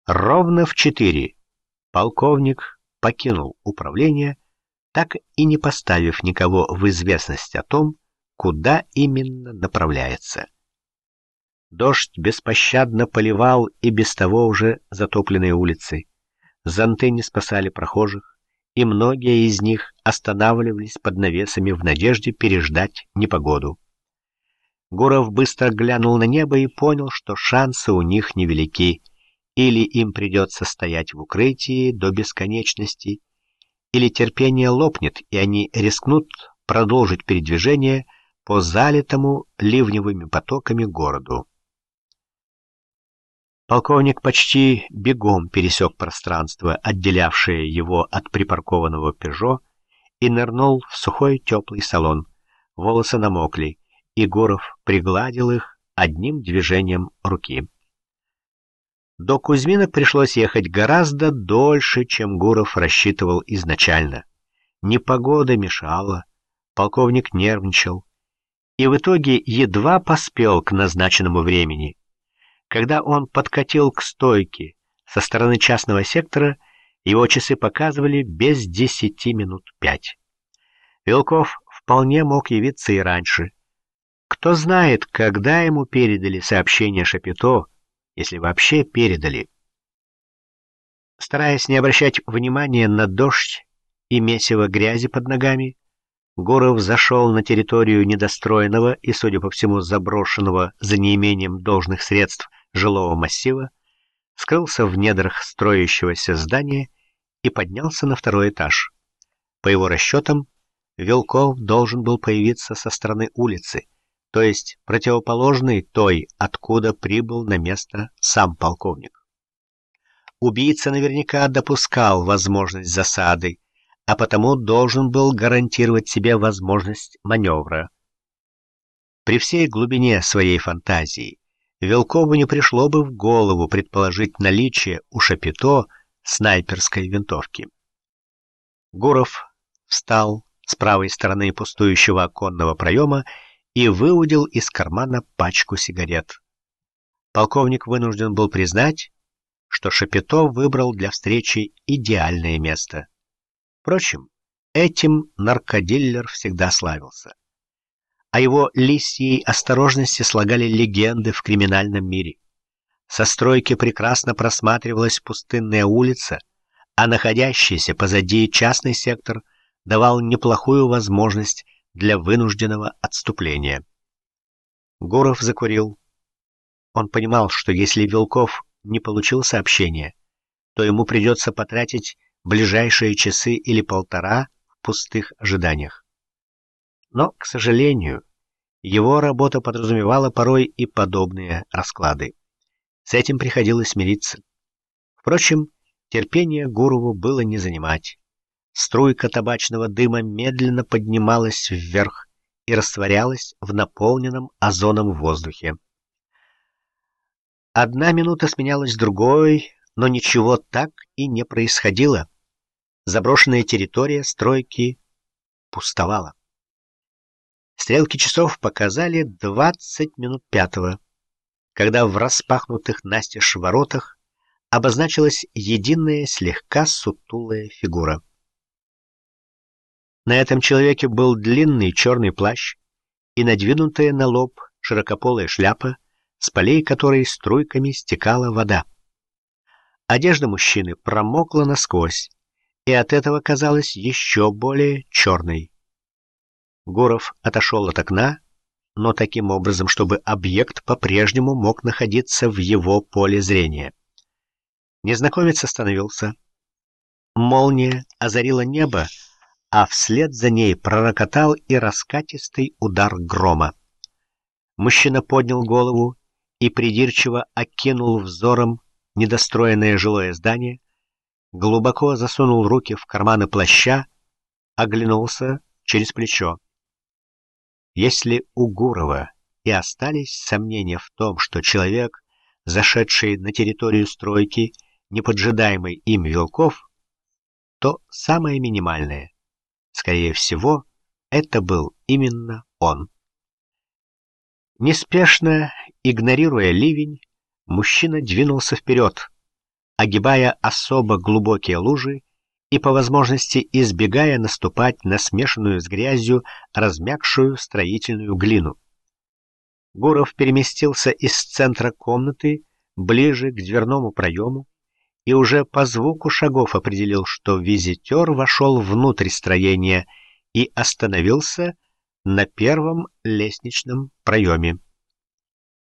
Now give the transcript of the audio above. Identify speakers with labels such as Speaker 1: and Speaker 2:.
Speaker 1: Ровно в 4 полковник покинул управление, так и не поставив никого в известность о том, куда именно направляется. Дождь беспощадно поливал и без того уже затопленные улицы. Зонты не спасали прохожих, и многие из них останавливались под навесами в надежде переждать непогоду. Гуров быстро глянул на небо и понял, что шансы у них невелики. Или им придется стоять в укрытии до бесконечности, или терпение лопнет, и они рискнут продолжить передвижение по залитому ливневыми потоками городу. Полковник почти бегом пересек пространство, отделявшее его от припаркованного «Пежо», и нырнул в сухой теплый салон. Волосы намокли, и Гуров пригладил их одним движением руки. До Кузьминок пришлось ехать гораздо дольше, чем Гуров рассчитывал изначально. Непогода мешала, полковник нервничал, и в итоге едва поспел к назначенному времени. Когда он подкатил к стойке со стороны частного сектора, его часы показывали без 10 минут 5. Вилков вполне мог явиться и раньше. Кто знает, когда ему передали сообщение Шапито, если вообще передали. Стараясь не обращать внимания на дождь и месиво грязи под ногами, Гуров зашел на территорию недостроенного и, судя по всему, заброшенного за неимением должных средств жилого массива, скрылся в недрах строящегося здания и поднялся на 2-й этаж. По его расчетам, Вилков должен был появиться со стороны улицы, то есть противоположной той, откуда прибыл на место сам полковник. Убийца наверняка допускал возможность засады, а потому должен был гарантировать себе возможность маневра. При всей глубине своей фантазии Вилкову не пришло бы в голову предположить наличие у Шапито снайперской винтовки. Гуров встал с правой стороны пустующего оконного проема и выудил из кармана пачку сигарет. Полковник вынужден был признать, что Шапито выбрал для встречи идеальное место. Впрочем, этим наркодиллер всегда славился. О его лисьей осторожности слагали легенды в криминальном мире. Со стройки прекрасно просматривалась пустынная улица, а находящийся позади частный сектор давал неплохую возможность для вынужденного отступления. Гуров закурил. Он понимал, что если Вилков не получил сообщения, то ему придется потратить ближайшие часы или полтора в пустых ожиданиях. Но, к сожалению, его работа подразумевала порой и подобные расклады. С этим приходилось мириться. Впрочем, терпение Гурову было не занимать. Струйка табачного дыма медленно поднималась вверх и растворялась в наполненном озоном воздухе. 1 минута сменялась другой, но ничего так и не происходило. Заброшенная территория стройки пустовала. Стрелки часов показали 20 минут 5, когда в распахнутых настежь воротах обозначилась единая слегка сутулая фигура. На этом человеке был длинный черный плащ и надвинутая на лоб широкополая шляпа, с полей которой струйками стекала вода. Одежда мужчины промокла насквозь, и от этого казалась еще более черной. Гуров отошел от окна, но таким образом, чтобы объект по-прежнему мог находиться в его поле зрения. Незнакомец остановился. Молния озарила небо, а вслед за ней пророкотал и раскатистый удар грома. Мужчина поднял голову и придирчиво окинул взором недостроенное жилое здание, глубоко засунул руки в карманы плаща, оглянулся через плечо. Если у Гурова и остались сомнения в том, что человек, зашедший на территорию стройки, неподжидаемый им Вилков, то самое минимальное. Скорее всего, это был именно он. Неспешно, игнорируя ливень, мужчина двинулся вперед. огибая особо глубокие лужи и по возможности избегая наступать на смешанную с грязью размякшую строительную глину. Гуров переместился из центра комнаты ближе к дверному проему и уже по звуку шагов определил, что визитер вошел внутрь строения и остановился на первом лестничном проеме.